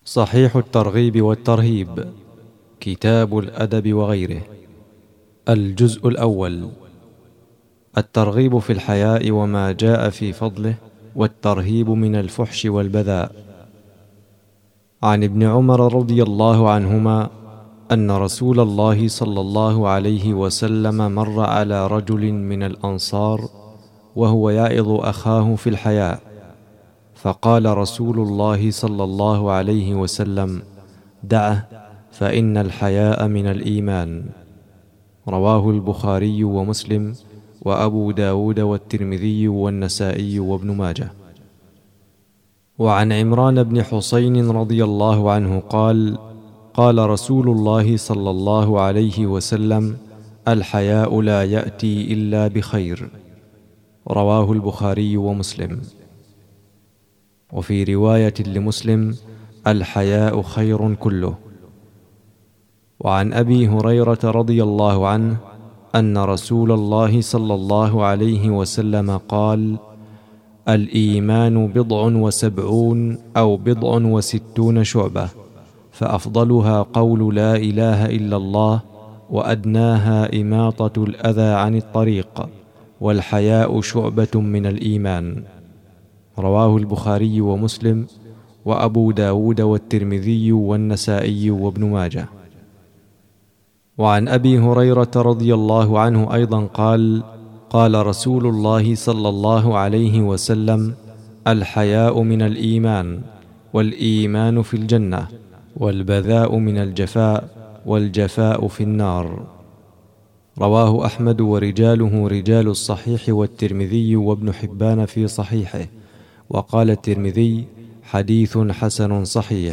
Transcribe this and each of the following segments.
صحيح الترغيب والترهيب، كتاب الأدب وغيره. الجزء الأول: الترغيب في الحياء وما جاء في فضله، والترهيب من الفحش والبذاء. عن ابن عمر رضي الله عنهما أن رسول الله صلى الله عليه وسلم مر على رجل من الأنصار وهو يعظ أخاه في الحياء، فقال رسول الله صلى الله عليه وسلم: دعه، فإن الحياء من الإيمان. رواه البخاري ومسلم وأبو داود والترمذي والنسائي وابن ماجه. وعن عمران بن حسين رضي الله عنه قال: قال رسول الله صلى الله عليه وسلم: الحياء لا يأتي إلا بخير. رواه البخاري ومسلم. وفي رواية لمسلم: الحياء خير كله. وعن أبي هريرة رضي الله عنه أن رسول الله صلى الله عليه وسلم قال: الإيمان 70 أو 60 شعبة، فأفضلها قول لا إله إلا الله، وأدناها إماطة الأذى عن الطريق، والحياء شعبة من الإيمان. رواه البخاري ومسلم وأبو داود والترمذي والنسائي وابن ماجه. وعن أبي هريرة رضي الله عنه أيضا قال: قال رسول الله صلى الله عليه وسلم: الحياء من الإيمان، والإيمان في الجنة، والبذاء من الجفاء، والجفاء في النار. رواه أحمد ورجاله رجال الصحيح، والترمذي وابن حبان في صحيحه، وقال الترمذي: حديث حسن صحيح.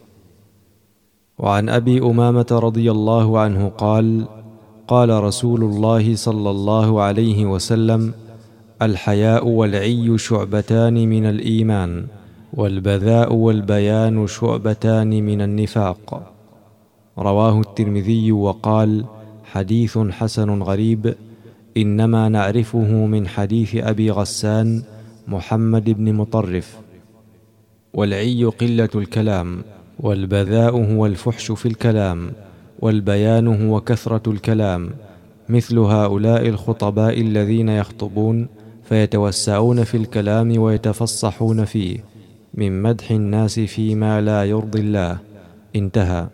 وعن أبي أمامة رضي الله عنه قال: قال رسول الله صلى الله عليه وسلم: الحياء والعي شعبتان من الإيمان، والبذاء والبيان شعبتان من النفاق. رواه الترمذي وقال: حديث حسن غريب، إنما نعرفه من حديث أبي غسان محمد بن مطرف. والعي قلة الكلام، والبذاء هو الفحش في الكلام، والبيان هو كثرة الكلام، مثل هؤلاء الخطباء الذين يخطبون فيتوسعون في الكلام ويتفصحون فيه، من مدح الناس فيما لا يرضي الله. انتهى.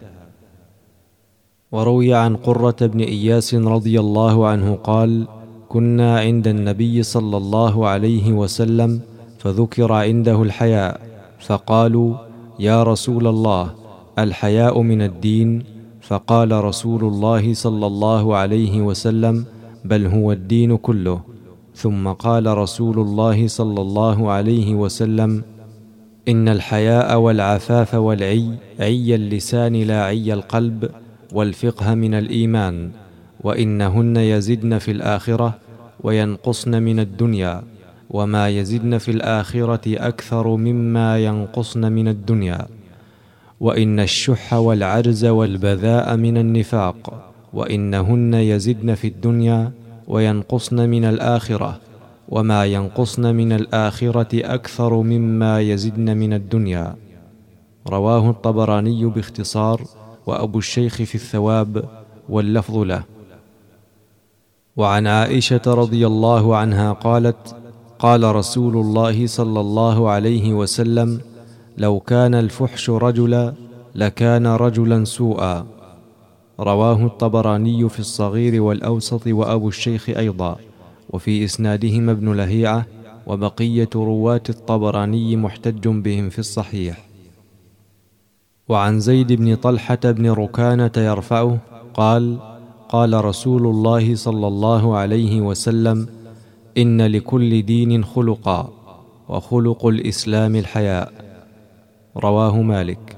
وروي عن قرة بن إياس رضي الله عنه قال: كنا عند النبي صلى الله عليه وسلم، فذكر عنده الحياء، فقالوا: يا رسول الله، الحياء من الدين؟ فقال رسول الله صلى الله عليه وسلم: بل هو الدين كله. ثم قال رسول الله صلى الله عليه وسلم: إن الحياء والعفاف والعي، عي اللسان لا عي القلب، والفقه من الإيمان، وإنهن يزدن في الآخرة وينقصن من الدنيا، وما يزدن في الآخرة أكثر مما ينقصن من الدنيا. وإن الشح والعجز والبذاء من النفاق، وإنهن يزدن في الدنيا وينقصن من الآخرة، وما ينقصن من الآخرة أكثر مما يزدن من الدنيا. رواه الطبراني باختصار، وأبو الشيخ في الثواب، واللفظ له. وعن عائشة رضي الله عنها قالت: قال رسول الله صلى الله عليه وسلم: لو كان الفحش رجلا لكان رجلا سوءا. رواه الطبراني في الصغير والأوسط، وأبو الشيخ أيضا، وفي إسنادهما ابن لهيعة، وبقية رواة الطبراني محتج بهم في الصحيح. وعن زيد بن طلحة بن ركانة يرفعه قال: قال رسول الله صلى الله عليه وسلم: إن لكل دين خلقا، وخلق الإسلام الحياء. رواه مالك.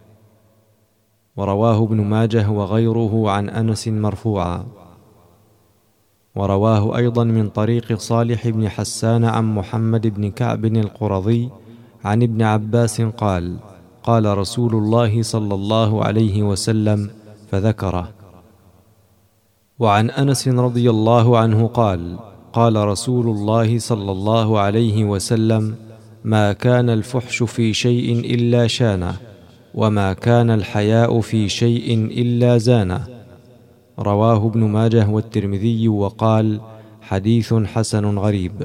ورواه ابن ماجه وغيره عن أنس مرفوعا. ورواه أيضا من طريق صالح بن حسان عن محمد بن كعب القرظي عن ابن عباس قال: قال رسول الله صلى الله عليه وسلم، فذكره. وعن أنس رضي الله عنه قال: قال رسول الله صلى الله عليه وسلم: ما كان الفحش في شيء إلا شانه، وما كان الحياء في شيء إلا زانه. رواه ابن ماجه والترمذي وقال: حديث حسن غريب.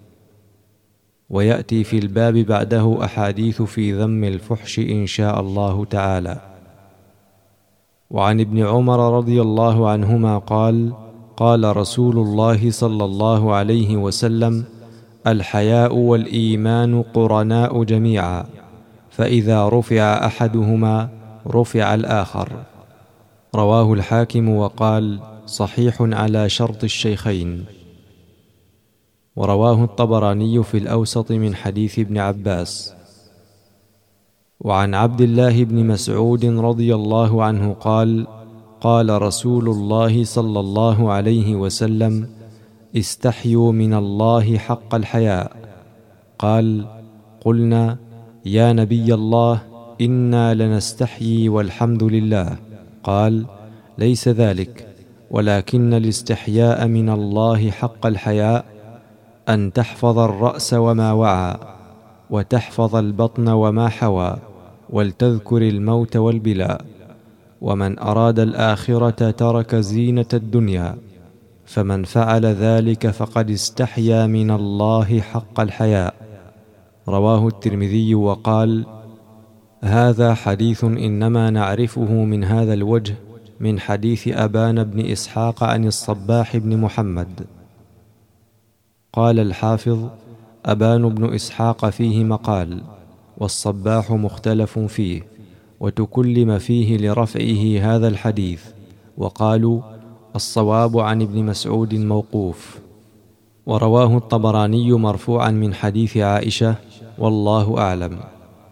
ويأتي في الباب بعده أحاديث في ذم الفحش إن شاء الله تعالى. وعن ابن عمر رضي الله عنهما قال: قال رسول الله صلى الله عليه وسلم: الحياء والإيمان قرناء جميعا، فإذا رفع أحدهما رفع الآخر. رواه الحاكم وقال: صحيح على شرط الشيخين. ورواه الطبراني في الأوسط من حديث ابن عباس. وعن عبد الله بن مسعود رضي الله عنه قال: قال رسول الله صلى الله عليه وسلم: استحيوا من الله حق الحياء. قال: قلنا: يا نبي الله، إنا لنستحيي والحمد لله. قال: ليس ذلك، ولكن الاستحياء من الله حق الحياء أن تحفظ الرأس وما وعى، وتحفظ البطن وما حوى، ولتذكر الموت والبلاء. ومن أراد الآخرة ترك زينة الدنيا، فمن فعل ذلك فقد استحيا من الله حق الحياء. رواه الترمذي وقال: هذا حديث إنما نعرفه من هذا الوجه من حديث أبان بن إسحاق عن الصباح بن محمد. قال الحافظ: أبان بن إسحاق فيه مقال، والصباح مختلف فيه، وتكلم فيه لرفعه هذا الحديث، وقالوا: الصواب عن ابن مسعود موقوف. ورواه الطبراني مرفوعا من حديث عائشة، والله أعلم.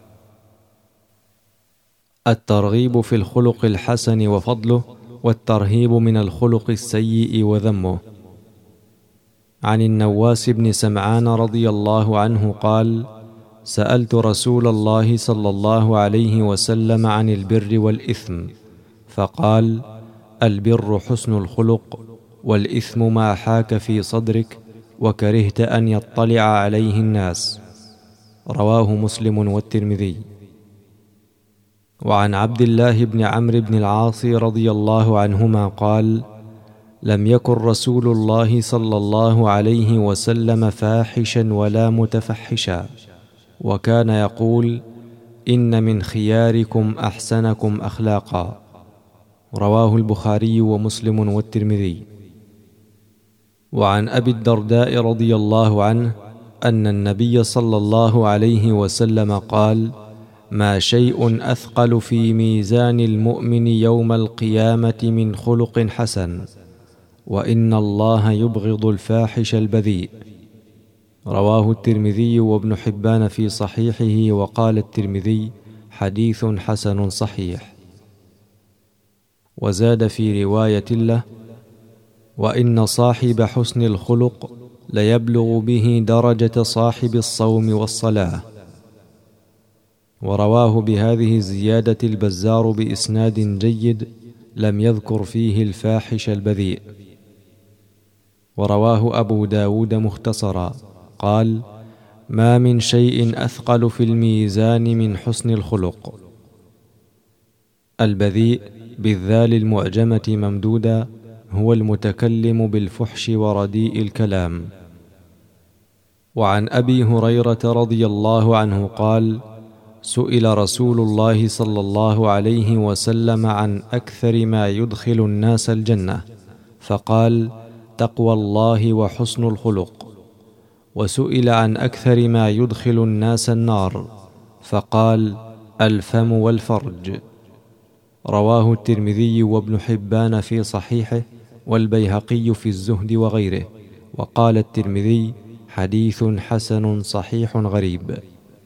الترغيب في الخلق الحسن وفضله، والترهيب من الخلق السيء وذمه. عن النواس بن سمعان رضي الله عنه قال: سألت رسول الله صلى الله عليه وسلم عن البر والإثم، فقال: البر حسن الخلق، والإثم ما حاك في صدرك وكرهت أن يطلع عليه الناس. رواه مسلم والترمذي. وعن عبد الله بن عمرو بن العاص رضي الله عنهما قال: لم يكن رسول الله صلى الله عليه وسلم فاحشا ولا متفحشا، وكان يقول: إن من خياركم أحسنكم أخلاقا. رواه البخاري ومسلم والترمذي. وعن أبي الدرداء رضي الله عنه أن النبي صلى الله عليه وسلم قال: ما شيء أثقل في ميزان المؤمن يوم القيامة من خلق حسن، وإن الله يبغض الفاحش البذيء. رواه الترمذي وابن حبان في صحيحه، وقال الترمذي: حديث حسن صحيح. وزاد في رواية له: وإن صاحب حسن الخلق ليبلغ به درجة صاحب الصوم والصلاة. ورواه بهذه الزيادة البزار بإسناد جيد، لم يذكر فيه الفاحش البذيء. ورواه أبو داود مختصرا قال: ما من شيء أثقل في الميزان من حسن الخلق. البذيء بالذال المعجمة ممدودا هو المتكلم بالفحش ورديء الكلام. وعن أبي هريرة رضي الله عنه قال: سئل رسول الله صلى الله عليه وسلم عن أكثر ما يدخل الناس الجنة، فقال: تقوى الله وحسن الخلق. وسئل عن أكثر ما يدخل الناس النار، فقال: الفم والفرج. رواه الترمذي وابن حبان في صحيحه، والبيهقي في الزهد وغيره. وقال الترمذي: حديث حسن صحيح غريب.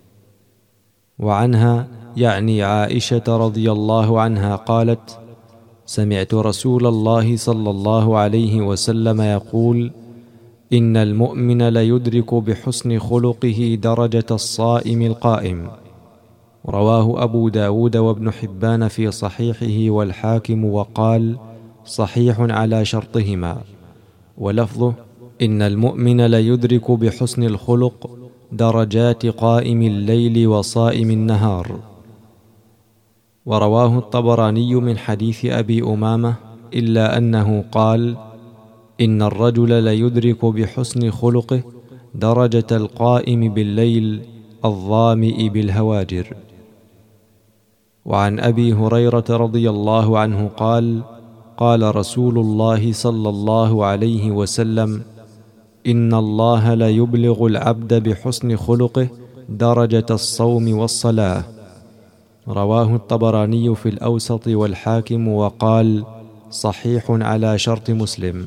وعنها يعني عائشة رضي الله عنها قالت: سمعت رسول الله صلى الله عليه وسلم يقول: إن المؤمن ليدرك بحسن خلقه درجة الصائم القائم. رواه أبو داود وابن حبان في صحيحه والحاكم، وقال: صحيح على شرطهما. ولفظه: إن المؤمن ليدرك بحسن الخلق درجات قائم الليل وصائم النهار. ورواه الطبراني من حديث أبي أمامة إلا أنه قال: إن الرجل ليدرك بحسن خلقه درجة القائم بالليل الظامئ بالهواجر. وعن أبي هريرة رضي الله عنه قال: قال رسول الله صلى الله عليه وسلم: إن الله ليبلغ العبد بحسن خلقه درجة الصوم والصلاة. رواه الطبراني في الأوسط والحاكم وقال: صحيح على شرط مسلم.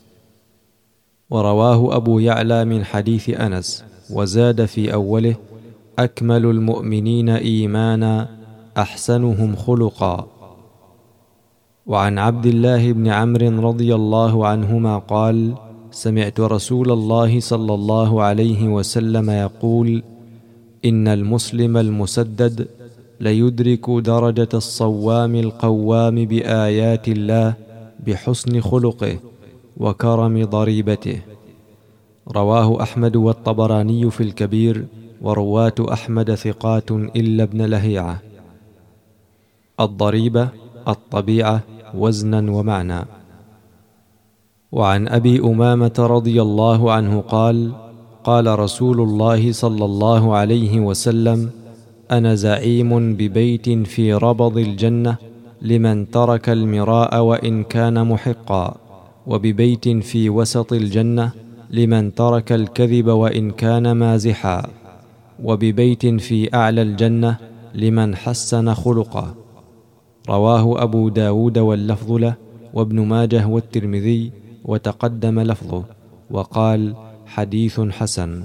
ورواه أبو يعلى من حديث أنس وزاد في أوله: أكمل المؤمنين إيمانا أحسنهم خلقا. وعن عبد الله بن عمرو رضي الله عنهما قال: سمعت رسول الله صلى الله عليه وسلم يقول: إن المسلم المسدد ليدرك درجة الصوام القوام بآيات الله بحسن خلقه وكرم ضريبته. رواه أحمد والطبراني في الكبير، ورواة أحمد ثقات إلا ابن لهيعة. الضريبة الطبيعة وزنا ومعنى. وعن أبي أمامة رضي الله عنه قال: قال رسول الله صلى الله عليه وسلم: أنا زعيم ببيت في ربض الجنة لمن ترك المراء وإن كان محقا، وببيت في وسط الجنة لمن ترك الكذب وإن كان مازحا، وببيت في أعلى الجنة لمن حسن خلقه. رواه أبو داود واللفظ له، وابن ماجه والترمذي، وتقدم لفظه، وقال: حديث حسن.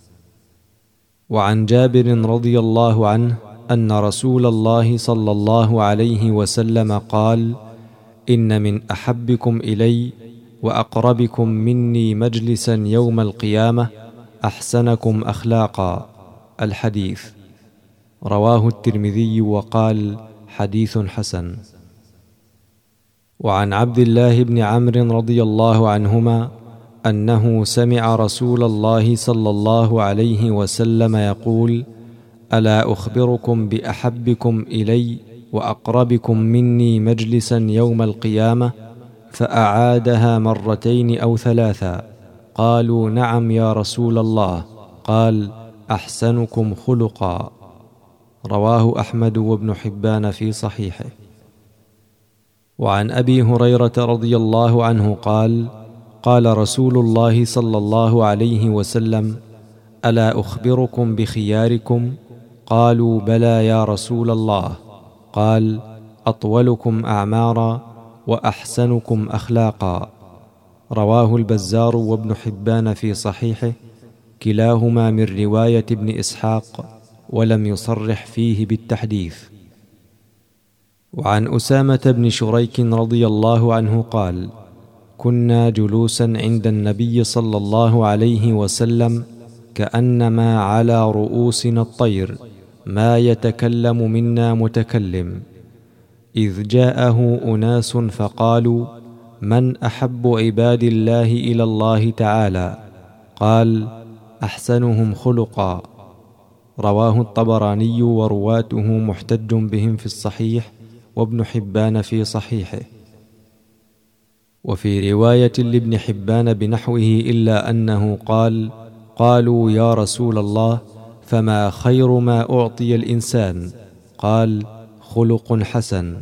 وعن جابر رضي الله عنه أن رسول الله صلى الله عليه وسلم قال: إن من أحبكم إلي وأقربكم مني مجلسا يوم القيامة أحسنكم أخلاقا. الحديث. رواه الترمذي وقال: حديث حسن. وعن عبد الله بن عمرو رضي الله عنهما أنه سمع رسول الله صلى الله عليه وسلم يقول: ألا أخبركم بأحبكم إلي وأقربكم مني مجلسا يوم القيامة؟ فأعادها مرتين أو ثلاثا. قالوا: نعم يا رسول الله. قال: أحسنكم خلقا. رواه أحمد وابن حبان في صحيحه. وعن أبي هريرة رضي الله عنه قال: قال رسول الله صلى الله عليه وسلم: ألا أخبركم بخياركم؟ قالوا: بلى يا رسول الله. قال: أطولكم أعمارا وأحسنكم أخلاقا. رواه البزار وابن حبان في صحيحه، كلاهما من رواية ابن إسحاق، ولم يصرح فيه بالتحديث. وعن أسامة بن شريك رضي الله عنه قال: كنا جلوسا عند النبي صلى الله عليه وسلم كأنما على رؤوسنا الطير، ما يتكلم منا متكلم، إذ جاءه أناس فقالوا: من أحب عباد الله إلى الله تعالى؟ قال: أحسنهم خلقا. رواه الطبراني ورواته محتج بهم في الصحيح، وابن حبان في صحيحه. وفي رواية لابن حبان بنحوه إلا أنه قال: قالوا: يا رسول الله، فما خير ما أعطي الإنسان؟ قال: خلق حسن.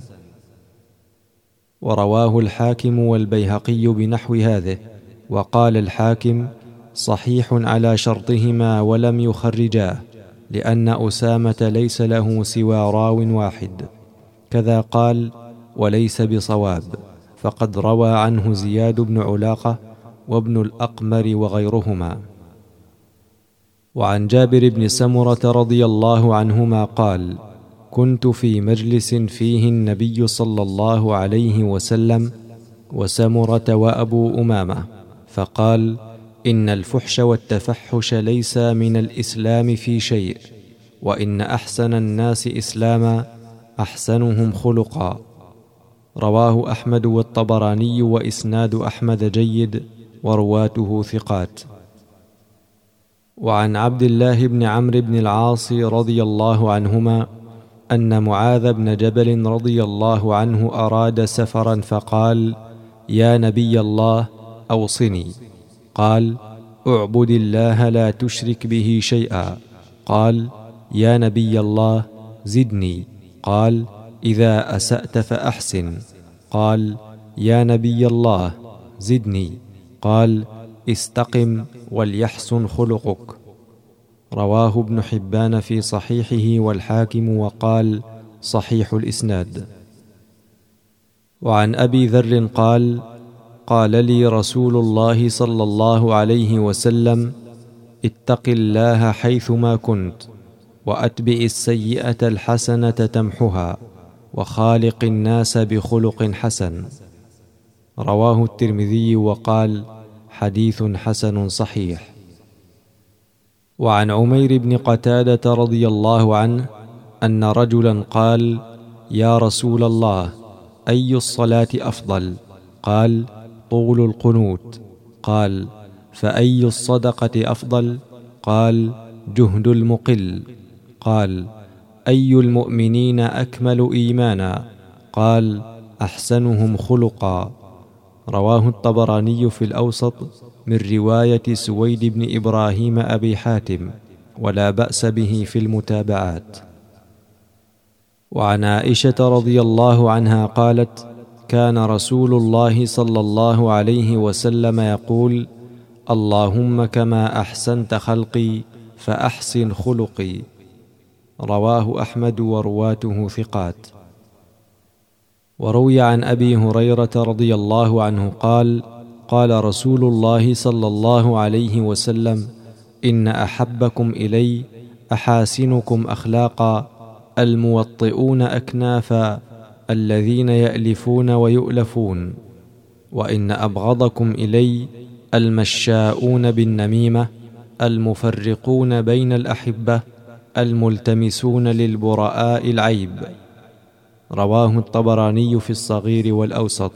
ورواه الحاكم والبيهقي بنحو هذه، وقال الحاكم: صحيح على شرطهما ولم يخرجاه، لأن أسامة ليس له سوى راو واحد. كذا قال: وليس بصواب، فقد روى عنه زياد بن علاقة وابن الأقمر وغيرهما. وعن جابر بن سمرة رضي الله عنهما قال: كنت في مجلس فيه النبي صلى الله عليه وسلم وسمرة وأبو أمامة، فقال: إن الفحش والتفحش ليس من الإسلام في شيء، وإن أحسن الناس إسلاما أحسنهم خلقا. رواه أحمد والطبراني، وإسناد أحمد جيد، ورواته ثقات. وعن عبد الله بن عمرو بن العاص رضي الله عنهما أن معاذ بن جبل رضي الله عنه أراد سفرا فقال: يا نبي الله أوصني. قال: اعبد الله لا تشرك به شيئا. قال: يا نبي الله زدني. قال: إذا أسأت فأحسن. قال: يا نبي الله زدني. قال: استقم وليحسن خلقك. رواه ابن حبان في صحيحه والحاكم وقال: صحيح الإسناد. وعن أبي ذر قال: قال لي رسول الله صلى الله عليه وسلم: اتق الله حيثما كنت، وأتبع السيئة الحسنة تمحها، وخالق الناس بخلق حسن. رواه الترمذي وقال: حديث حسن صحيح. وعن عمير بن قتادة رضي الله عنه أن رجلا قال: يا رسول الله، أي الصلاة أفضل؟ قال: طول القنوت. قال: فأي الصدقة أفضل؟ قال: جهد المقل. قال: أي المؤمنين أكمل إيمانا؟ قال: أحسنهم خلقا. رواه الطبراني في الأوسط من رواية سويد بن إبراهيم أبي حاتم، ولا بأس به في المتابعات. وعن عائشة رضي الله عنها قالت: كان رسول الله صلى الله عليه وسلم يقول: اللهم كما أحسنت خلقي فأحسن خلقي. رواه أحمد ورواته ثقات. وروي عن أبي هريرة رضي الله عنه قال: قال رسول الله صلى الله عليه وسلم: إن أحبكم إلي أحاسنكم أخلاقا، الموطئون أكنافا، الذين يألفون ويؤلفون. وإن أبغضكم إلي المشاؤون بالنميمة، المفرقون بين الأحبة، الملتمسون للبراء العيب. رواه الطبراني في الصغير والأوسط.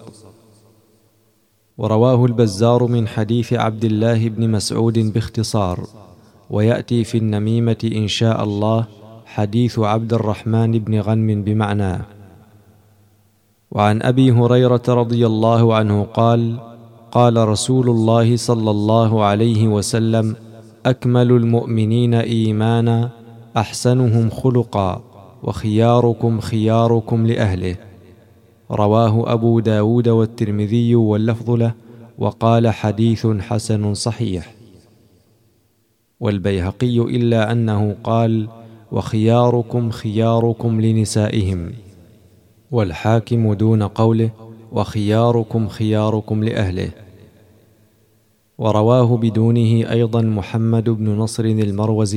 ورواه البزار من حديث عبد الله بن مسعود باختصار، ويأتي في النميمة إن شاء الله حديث عبد الرحمن بن غنم بمعناه. وعن أبي هريرة رضي الله عنه قال: قال رسول الله صلى الله عليه وسلم: أكمل المؤمنين إيمانا أحسنهم خلقا، وخياركم خياركم لأهله. رواه أبو داود والترمذي واللفظ له، وقال: حديث حسن صحيح. والبيهقي إلا أنه قال: وخياركم خياركم لنسائهم. والحاكم دون قوله: وخياركم خياركم لأهله. ورواه بدونه أيضا محمد بن نصر المروزي.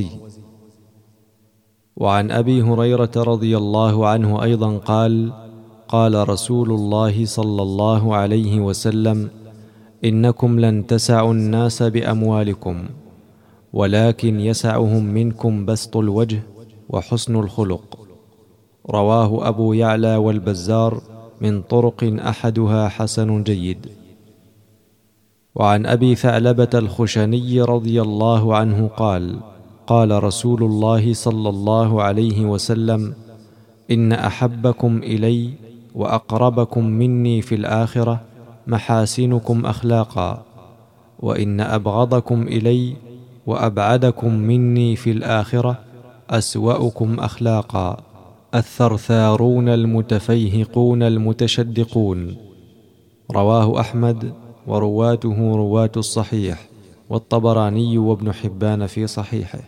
وعن أبي هريرة رضي الله عنه أيضا قال: قال رسول الله صلى الله عليه وسلم: إنكم لن تسعوا الناس بأموالكم، ولكن يسعهم منكم بسط الوجه وحسن الخلق. رواه أبو يعلى والبزار من طرق أحدها حسن جيد. وعن أبي ثعلبة الخشني رضي الله عنه قال: قال رسول الله صلى الله عليه وسلم: إن أحبكم إلي وأقربكم مني في الآخرة محاسنكم أخلاقا، وإن أبغضكم إلي وأبعدكم مني في الآخرة أسوأكم أخلاقا، الثرثارون المتفيهقون المتشدقون. رواه أحمد ورواته رواة الصحيح، والطبراني وابن حبان في صحيحه.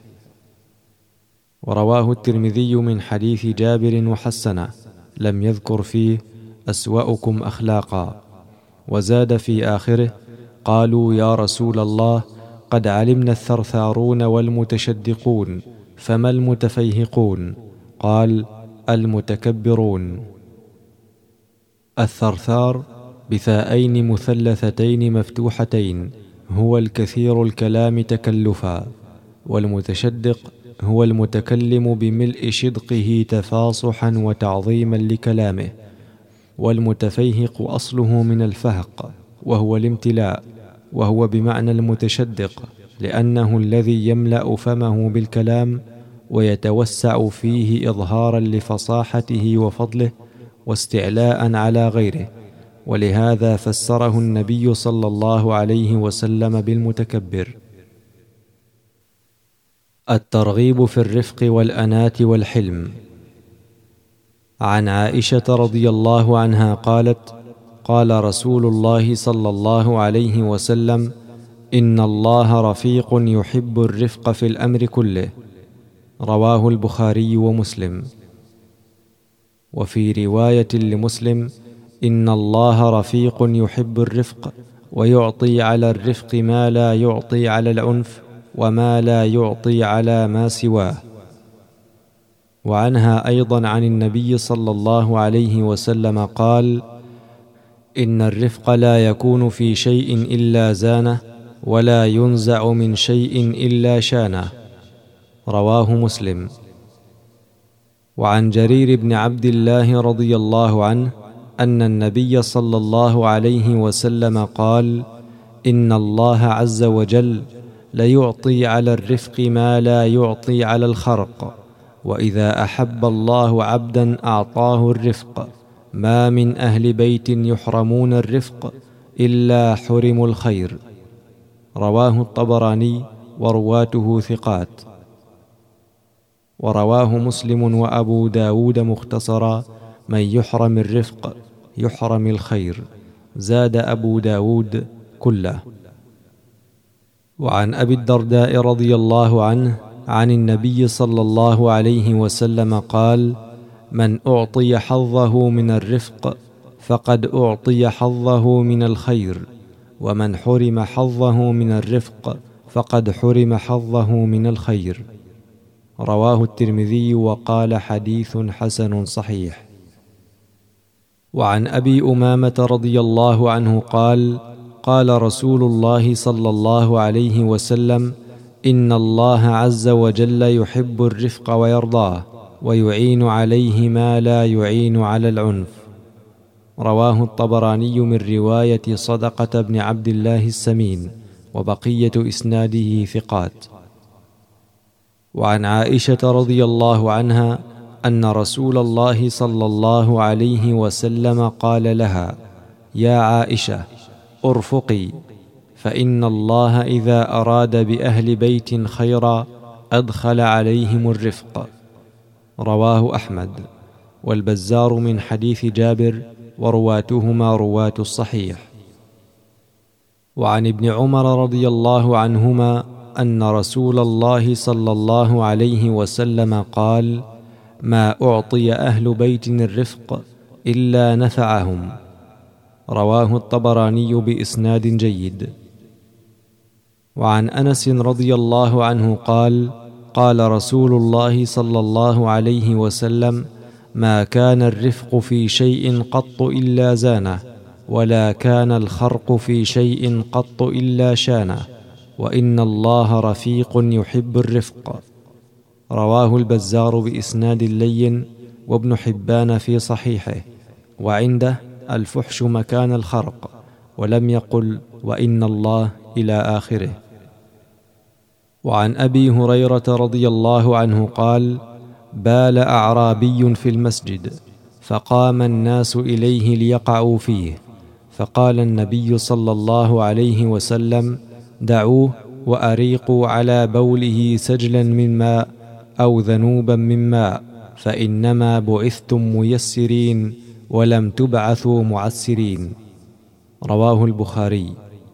ورواه الترمذي من حديث جابر وحسنه، لم يذكر فيه أسوأكم أخلاقا، وزاد في آخره: قالوا يا رسول الله، قد علمنا الثرثارون والمتشدقون، فما المتفيهقون؟ قال: المتكبرون. الثرثار بثاءين مثلثتين مفتوحتين هو الكثير الكلام تكلفا، والمتشدق هو المتكلم بملء شدقه تفاصحا وتعظيما لكلامه. والمتفيهق أصله من الفهق وهو الامتلاء، وهو بمعنى المتشدق، لأنه الذي يملأ فمه بالكلام ويتوسع فيه إظهارا لفصاحته وفضله واستعلاء على غيره، ولهذا فسره النبي صلى الله عليه وسلم بالمتكبر. الترغيب في الرفق والأناة والحلم. عن عائشة رضي الله عنها قالت: قال رسول الله صلى الله عليه وسلم: إن الله رفيق يحب الرفق في الأمر كله. رواه البخاري ومسلم. وفي رواية لمسلم: إن الله رفيق يحب الرفق ويعطي على الرفق ما لا يعطي على العنف وما لا يعطي على ما سواه. وعنها أيضا عن النبي صلى الله عليه وسلم قال: إن الرفق لا يكون في شيء إلا زانه، ولا ينزع من شيء إلا شانه. رواه مسلم. وعن جرير بن عبد الله رضي الله عنه أن النبي صلى الله عليه وسلم قال: إن الله عز وجل ليعطي على الرفق ما لا يعطي على الخرق، وإذا أحب الله عبدا أعطاه الرفق، ما من أهل بيت يحرمون الرفق إلا حرموا الخير. رواه الطبراني ورواته ثقات. ورواه مسلم وأبو داود مختصرا: من يحرم الرفق يحرم الخير. زاد أبو داود كله. وعن أبي الدرداء رضي الله عنه عن النبي صلى الله عليه وسلم قال: من أعطي حظه من الرفق فقد أعطي حظه من الخير، ومن حرم حظه من الرفق فقد حرم حظه من الخير. رواه الترمذي وقال: حديث حسن صحيح. وعن أبي أمامة رضي الله عنه قال: قال رسول الله صلى الله عليه وسلم: إن الله عز وجل يحب الرفق ويرضاه، ويعين عليه ما لا يعين على العنف. رواه الطبراني من رواية صدقة بن عبد الله السمين، وبقية إسناده ثقات. وعن عائشة رضي الله عنها أن رسول الله صلى الله عليه وسلم قال لها: يا عائشة ارفقي، فإن الله إذا أراد بأهل بيت خيرا أدخل عليهم الرفق. رواه أحمد والبزار من حديث جابر، ورواتهما رواة الصحيح. وعن ابن عمر رضي الله عنهما أن رسول الله صلى الله عليه وسلم قال: ما أعطي أهل بيت الرفق إلا نفعهم. رواه الطبراني بإسناد جيد. وعن أنس رضي الله عنه قال: قال رسول الله صلى الله عليه وسلم: ما كان الرفق في شيء قط إلا زانه، ولا كان الخرق في شيء قط إلا شانه، وإن الله رفيق يحب الرفق. رواه البزار بإسناد لين، وابن حبان في صحيحه، وعنده الفحش مكان الخرق، ولم يقل وإن الله إلى آخره. وعن أبي هريرة رضي الله عنه قال: بال أعرابي في المسجد، فقام الناس إليه ليقعوا فيه، فقال النبي صلى الله عليه وسلم: دعوه وأريقوا على بوله سجلا من ماء أو ذنوبا من ماء، فإنما بعثتم ميسرين ولم تبعثوا معسرين. رواه البخاري.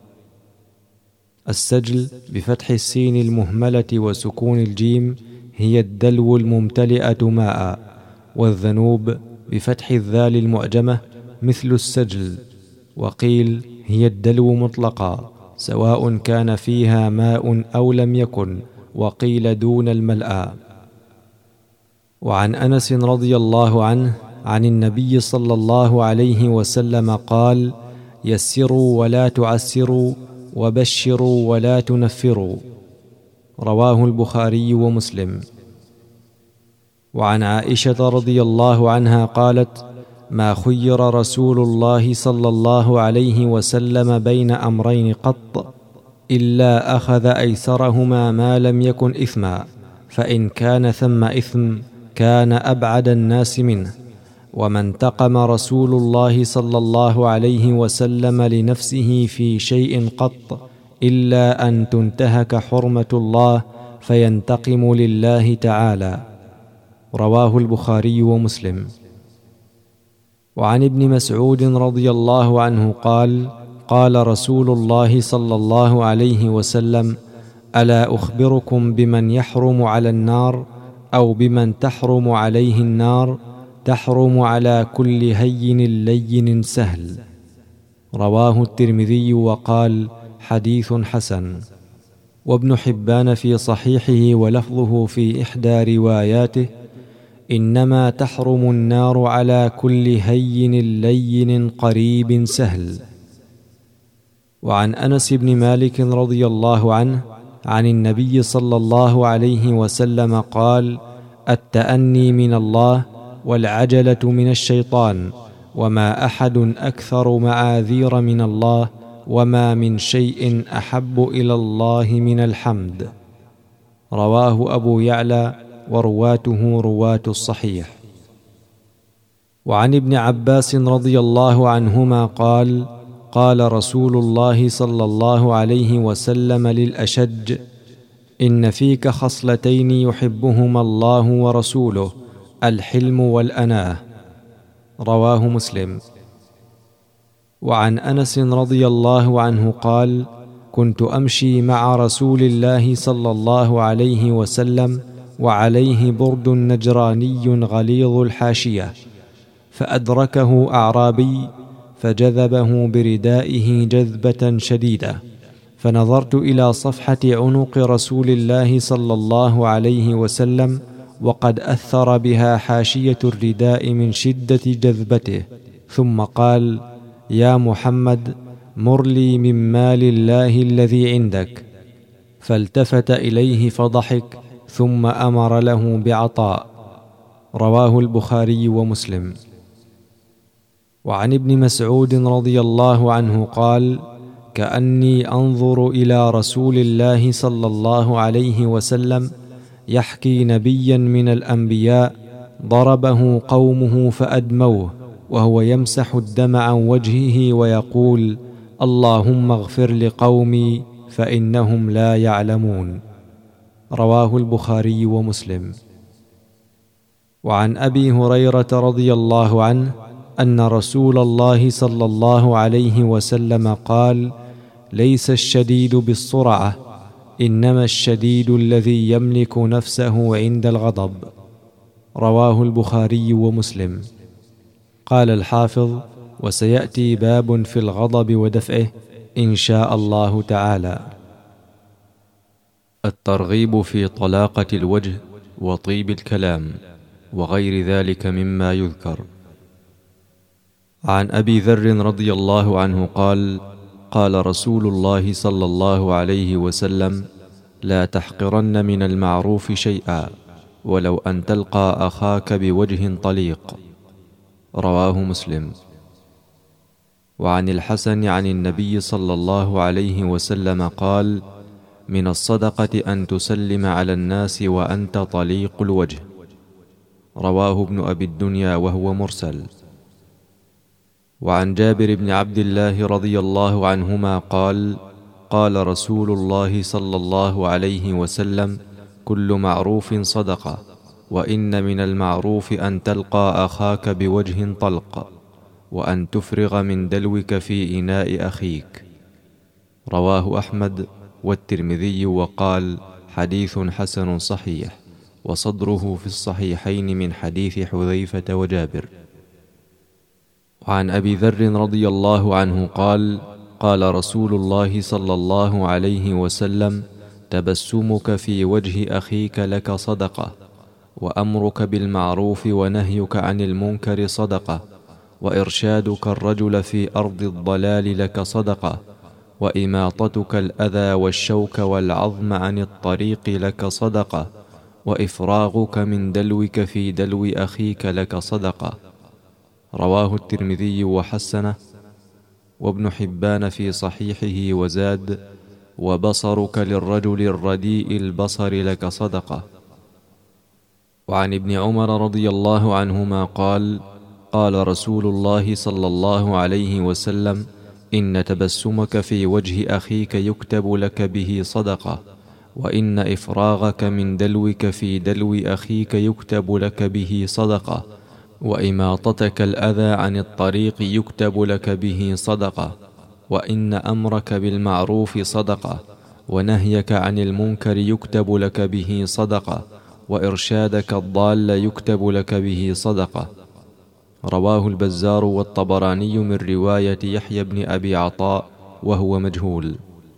السجل بفتح السين المهملة وسكون الجيم هي الدلو الممتلئة ماء، والذنوب بفتح الذال المعجمة مثل السجل، وقيل هي الدلو مطلقا سواء كان فيها ماء أو لم يكن، وقيل دون الملأ. وعن أنس رضي الله عنه عن النبي صلى الله عليه وسلم قال: يسروا ولا تعسروا، وبشروا ولا تنفروا. رواه البخاري ومسلم. وعن عائشة رضي الله عنها قالت: ما خير رسول الله صلى الله عليه وسلم بين أمرين قط إلا أخذ أيسرهما ما لم يكن إثما، فإن كان ثم إثم كان أبعد الناس منه. وما انتقم رسول الله صلى الله عليه وسلم لنفسه في شيء قط إلا أن تنتهك حرمة الله فينتقم لله تعالى. رواه البخاري ومسلم. وعن ابن مسعود رضي الله عنه قال: قال رسول الله صلى الله عليه وسلم: ألا أخبركم بمن يحرم على النار، أو بمن تحرم عليه النار؟ تحرم على كل هين لين سهل. رواه الترمذي وقال: حديث حسن. وابن حبان في صحيحه ولفظه في إحدى رواياته: إنما تحرم النار على كل هين لين قريب سهل. وعن أنس بن مالك رضي الله عنه عن النبي صلى الله عليه وسلم قال: التأني من الله والعجلة من الشيطان، وما أحد أكثر معاذير من الله، وما من شيء أحب إلى الله من الحمد. رواه أبو يعلى ورواته رواة الصحيح. وعن ابن عباس رضي الله عنهما قال: قال رسول الله صلى الله عليه وسلم للأشج: إن فيك خصلتين يحبهما الله ورسوله، الحلم والأناة. رواه مسلم. وعن أنس رضي الله عنه قال: كنت أمشي مع رسول الله صلى الله عليه وسلم وعليه برد نجراني غليظ الحاشية، فأدركه أعرابي فجذبه بردائه جذبة شديدة، فنظرت إلى صفحة عنق رسول الله صلى الله عليه وسلم وقد أثر بها حاشية الرداء من شدة جذبته، ثم قال: يا محمد، مر لي من مال الله الذي عندك. فالتفت إليه فضحك، ثم أمر له بعطاء. رواه البخاري ومسلم. وعن ابن مسعود رضي الله عنه قال: كأني أنظر إلى رسول الله صلى الله عليه وسلم يحكي نبيا من الأنبياء ضربه قومه فأدموه، وهو يمسح الدم عن وجهه ويقول: اللهم اغفر لقومي فإنهم لا يعلمون. رواه البخاري ومسلم. وعن أبي هريرة رضي الله عنه أن رسول الله صلى الله عليه وسلم قال: ليس الشديد بالسرعة، إنما الشديد الذي يملك نفسه عند الغضب. رواه البخاري ومسلم. قال الحافظ: وسيأتي باب في الغضب ودفعه إن شاء الله تعالى. الترغيب في طلاقة الوجه وطيب الكلام وغير ذلك مما يذكر. عن أبي ذر رضي الله عنه قال: قال رسول الله صلى الله عليه وسلم: لا تحقرن من المعروف شيئا ولو أن تلقى أخاك بوجه طليق. رواه مسلم. وعن الحسن عن النبي صلى الله عليه وسلم قال: من الصدقة أن تسلم على الناس وأنت طليق الوجه. رواه ابن أبي الدنيا وهو مرسل. وعن جابر بن عبد الله رضي الله عنهما قال: قال رسول الله صلى الله عليه وسلم: كل معروف صدقة، وإن من المعروف أن تلقى أخاك بوجه طلق، وأن تفرغ من دلوك في إناء أخيك. رواه أحمد والترمذي وقال: حديث حسن صحيح، وصدره في الصحيحين من حديث حذيفة وجابر. وعن أبي ذر رضي الله عنه قال: قال رسول الله صلى الله عليه وسلم: تبسمك في وجه أخيك لك صدقة، وأمرك بالمعروف ونهيك عن المنكر صدقة، وإرشادك الرجل في أرض الضلال لك صدقة، وإماطتك الأذى والشوك والعظم عن الطريق لك صدقة، وإفراغك من دلوك في دلو أخيك لك صدقة. رواه الترمذي وحسنه، وابن حبان في صحيحه وزاد: وبصرك للرجل الرديء البصر لك صدقة. وعن ابن عمر رضي الله عنهما قال: قال رسول الله صلى الله عليه وسلم: إن تبسمك في وجه أخيك يكتب لك به صدقة، وإن إفراغك من دلوك في دلو أخيك يكتب لك به صدقة، وإماطتك الأذى عن الطريق يكتب لك به صدقة، وإن أمرك بالمعروف صدقة، ونهيك عن المنكر يكتب لك به صدقة، وإرشادك الضال يكتب لك به صدقة. رواه البزار والطبراني من رواية يحيى بن أبي عطاء وهو مجهول.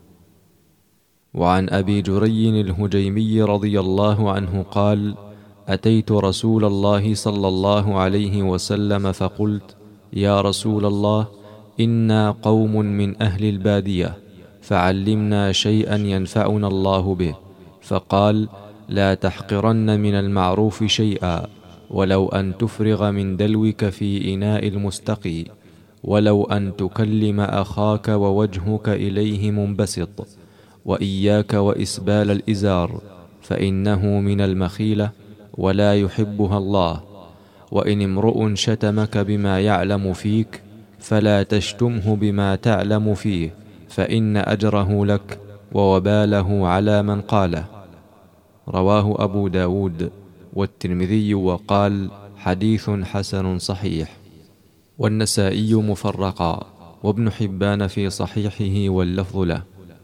وعن أبي جري الهجيمي رضي الله عنه قال: أتيت رسول الله صلى الله عليه وسلم فقلت: يا رسول الله، إنا قوم من أهل البادية، فعلمنا شيئا ينفعنا الله به. فقال: لا تحقرن من المعروف شيئا، ولو أن تفرغ من دلوك في إناء المستقي، ولو أن تكلم أخاك ووجهك إليه منبسط، وإياك وإسبال الإزار، فإنه من المخيلة ولا يحبها الله. وإن امرؤ شتمك بما يعلم فيك، فلا تشتمه بما تعلم فيه، فإن أجره لك ووباله على من قاله. رواه أبو داود والترمذي وقال: حديث حسن صحيح. والنسائي مفرقا، وابن حبان في صحيحه واللفظ له.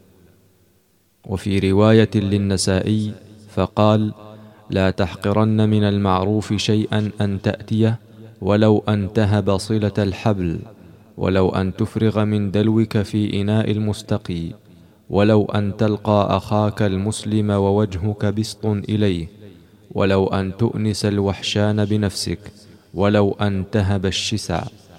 وفي رواية للنسائي فقال: لا تحقرن من المعروف شيئا أن تأتيه، ولو أن تهب صلة الحبل، ولو أن تفرغ من دلوك في إناء المستقي، ولو أن تلقى أخاك المسلم ووجهك بسط إليه، ولو أن تؤنس الوحشان بنفسك، ولو أن تهب الشسع.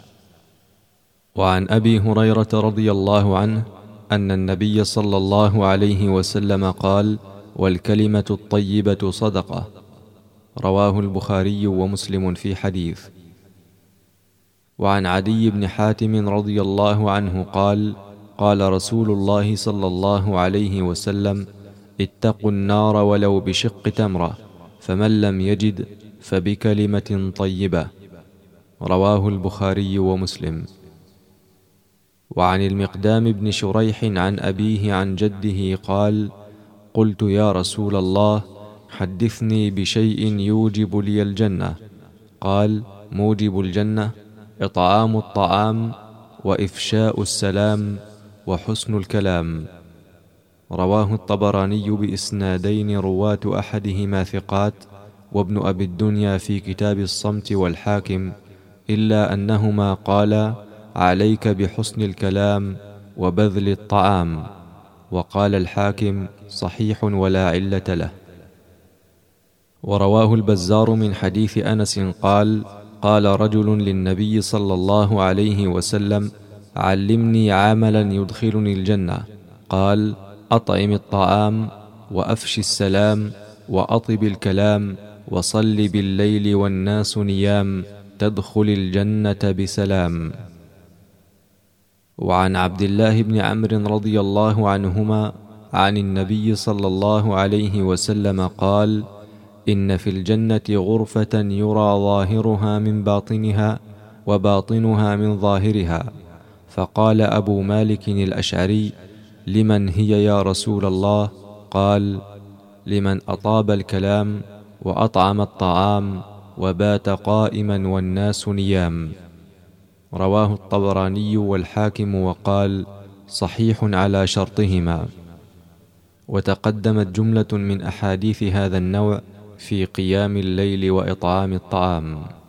وعن أبي هريرة رضي الله عنه أن النبي صلى الله عليه وسلم قال: والكلمة الطيبة صدقة. رواه البخاري ومسلم في حديث. وعن عدي بن حاتم رضي الله عنه قال: قال رسول الله صلى الله عليه وسلم: اتقوا النار ولو بشق تمرة، فمن لم يجد فبكلمة طيبة. رواه البخاري ومسلم. وعن المقدام بن شريح عن أبيه عن جده قال: قلت يا رسول الله، حدثني بشيء يوجب لي الجنة. قال: موجب الجنة إطعام الطعام، وإفشاء السلام، وحسن الكلام. رواه الطبراني بإسنادين رواة أحدهما ثقات، وابن أبي الدنيا في كتاب الصمت، والحاكم، إلا أنهما قالا: عليك بحسن الكلام وبذل الطعام. وقال الحاكم: صحيح ولا علة له. ورواه البزار من حديث أنس قال: قال رجل للنبي صلى الله عليه وسلم: علمني عملا يدخلني الجنة. قال: أطعم الطعام، وأفش السلام، وأطب الكلام، وصل بالليل والناس نيام، تدخل الجنة بسلام. وعن عبد الله بن عمرو رضي الله عنهما عن النبي صلى الله عليه وسلم قال: إن في الجنة غرفة يرى ظاهرها من باطنها، وباطنها من ظاهرها. فقال أبو مالك الأشعري: لمن هي يا رسول الله؟ قال: لمن أطاب الكلام، وأطعم الطعام، وبات قائما والناس نيام. رواه الطبراني والحاكم وقال: صحيح على شرطهما. وتقدمت جملة من أحاديث هذا النوع في قيام الليل وإطعام الطعام.